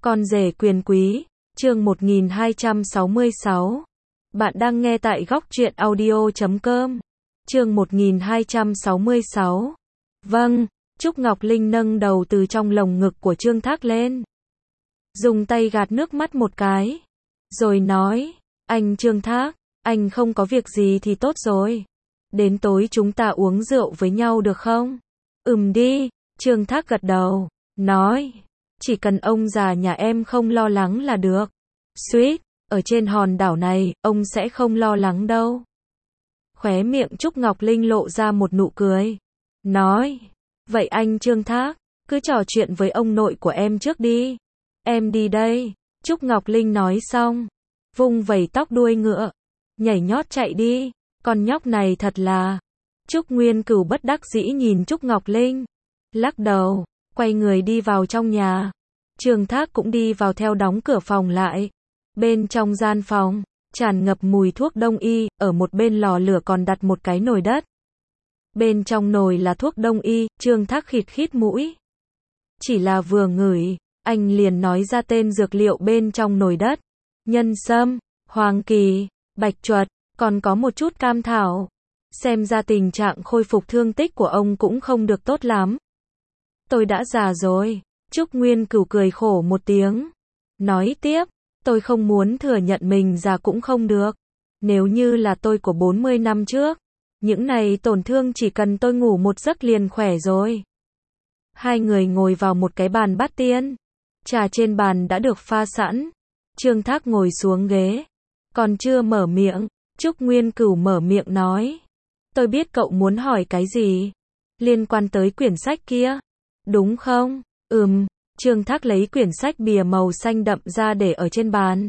Con rể quyền quý, chương 1266. Bạn đang nghe tại góc truyện audio.com. Chương 1266. Vâng, Trúc Ngọc Linh nâng đầu từ trong lồng ngực của Trương Thác lên. Dùng tay gạt nước mắt một cái. Rồi nói, anh Trương Thác, anh không có việc gì thì tốt rồi. Đến tối chúng ta uống rượu với nhau được không? Đi, Trương Thác gật đầu, nói. Chỉ cần ông già nhà em không lo lắng là được. Suýt, ở trên hòn đảo này, ông sẽ không lo lắng đâu. Khóe miệng Trúc Ngọc Linh lộ ra một nụ cười. Nói, vậy anh Trương Thác, cứ trò chuyện với ông nội của em trước đi. Em đi đây. Trúc Ngọc Linh nói xong, vung vẩy tóc đuôi ngựa, nhảy nhót chạy đi. Con nhóc này thật là... Trúc Nguyên Cửu bất đắc dĩ nhìn Trúc Ngọc Linh, lắc đầu, quay người đi vào trong nhà. Trương Thác cũng đi vào theo, đóng cửa phòng lại. Bên trong gian phòng, tràn ngập mùi thuốc đông y, ở một bên lò lửa còn đặt một cái nồi đất. Bên trong nồi là thuốc đông y, Trương Thác khịt khít mũi. Chỉ là vừa ngửi, anh liền nói ra tên dược liệu bên trong nồi đất. Nhân sâm, hoàng kỳ, bạch chuột, còn có một chút cam thảo. Xem ra tình trạng khôi phục thương tích của ông cũng không được tốt lắm. Tôi đã già rồi. Trúc Nguyên Cửu cười khổ một tiếng. Nói tiếp, tôi không muốn thừa nhận mình già cũng không được. Nếu như là tôi của 40 năm trước, những này tổn thương chỉ cần tôi ngủ một giấc liền khỏe rồi. Hai người ngồi vào một cái bàn bát tiên. Trà trên bàn đã được pha sẵn. Trương Thác ngồi xuống ghế. Còn chưa mở miệng, Trúc Nguyên Cửu mở miệng nói. Tôi biết cậu muốn hỏi cái gì. Liên quan tới quyển sách kia. Đúng không? Trương Thác lấy quyển sách bìa màu xanh đậm ra để ở trên bàn.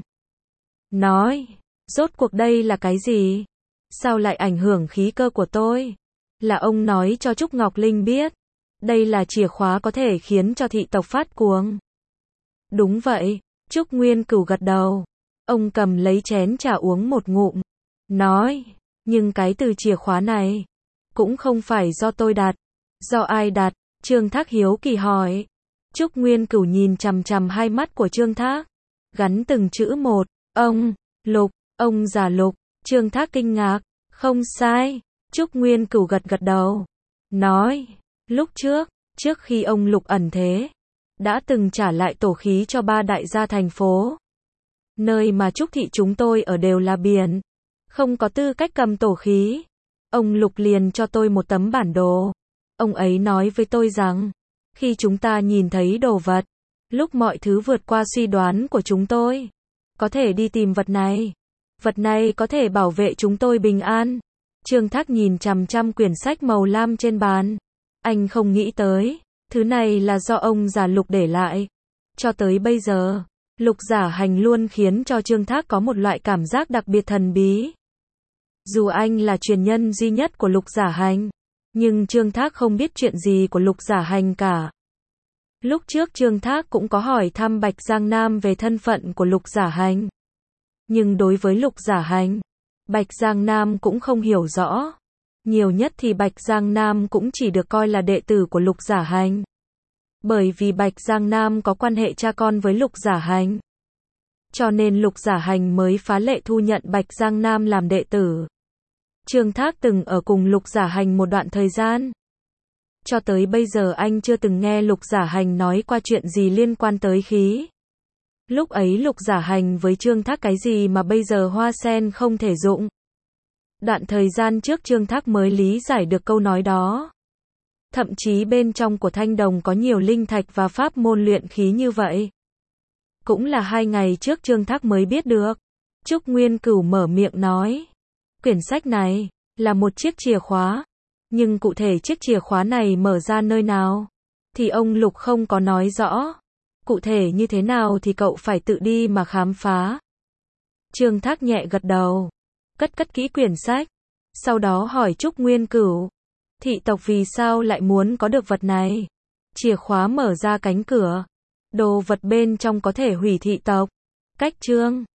Nói, rốt cuộc đây là cái gì? Sao lại ảnh hưởng khí cơ của tôi? Là ông nói cho Trúc Ngọc Linh biết. Đây là chìa khóa có thể khiến cho thị tộc phát cuồng. Đúng vậy, Trúc Nguyên Cửu gật đầu. Ông cầm lấy chén trà uống một ngụm. Nói, nhưng cái từ chìa khóa này, cũng không phải do tôi đặt. Do ai đặt? Trương Thác hiếu kỳ hỏi. Trúc Nguyên Cửu nhìn chằm chằm hai mắt của Trương Thác, gắn từng chữ một. Ông, Lục, ông già Lục. Trương Thác kinh ngạc. Không sai. Trúc Nguyên Cửu gật đầu. Nói, lúc trước khi ông Lục ẩn thế, đã từng trả lại tổ khí cho 3 đại gia thành phố. Nơi mà Trúc thị chúng tôi ở đều là biển, không có tư cách cầm tổ khí. Ông Lục liền cho tôi một tấm bản đồ. Ông ấy nói với tôi rằng, khi chúng ta nhìn thấy đồ vật, lúc mọi thứ vượt qua suy đoán của chúng tôi, có thể đi tìm vật này. Vật này có thể bảo vệ chúng tôi bình an. Trương Thác nhìn chằm chằm quyển sách màu lam trên bàn. Anh không nghĩ tới, thứ này là do ông già Lục để lại. Cho tới bây giờ, Lục Giả Hành luôn khiến cho Trương Thác có một loại cảm giác đặc biệt thần bí. Dù anh là truyền nhân duy nhất của Lục Giả Hành, nhưng Trương Thác không biết chuyện gì của Lục Giả Hành cả. Lúc trước Trương Thác cũng có hỏi thăm Bạch Giang Nam về thân phận của Lục Giả Hành. Nhưng đối với Lục Giả Hành, Bạch Giang Nam cũng không hiểu rõ. Nhiều nhất thì Bạch Giang Nam cũng chỉ được coi là đệ tử của Lục Giả Hành. Bởi vì Bạch Giang Nam có quan hệ cha con với Lục Giả Hành, cho nên Lục Giả Hành mới phá lệ thu nhận Bạch Giang Nam làm đệ tử. Trương Thác từng ở cùng Lục Giả Hành một đoạn thời gian. Cho tới bây giờ anh chưa từng nghe Lục Giả Hành nói qua chuyện gì liên quan tới khí. Lúc ấy Lục Giả Hành với Trương Thác cái gì mà bây giờ hoa sen không thể dụng. Đoạn thời gian trước Trương Thác mới lý giải được câu nói đó. Thậm chí bên trong của Thanh Đồng có nhiều linh thạch và pháp môn luyện khí như vậy. Cũng là 2 ngày trước Trương Thác mới biết được. Trúc Nguyên Cửu mở miệng nói. Quyển sách này, là một chiếc chìa khóa. Nhưng cụ thể chiếc chìa khóa này mở ra nơi nào, thì ông Lục không có nói rõ. Cụ thể như thế nào thì cậu phải tự đi mà khám phá. Trương Thác nhẹ gật đầu. Cất kỹ quyển sách. Sau đó hỏi Trúc Nguyên Cửu. Thị tộc vì sao lại muốn có được vật này? Chìa khóa mở ra cánh cửa. Đồ vật bên trong có thể hủy thị tộc. Cách chương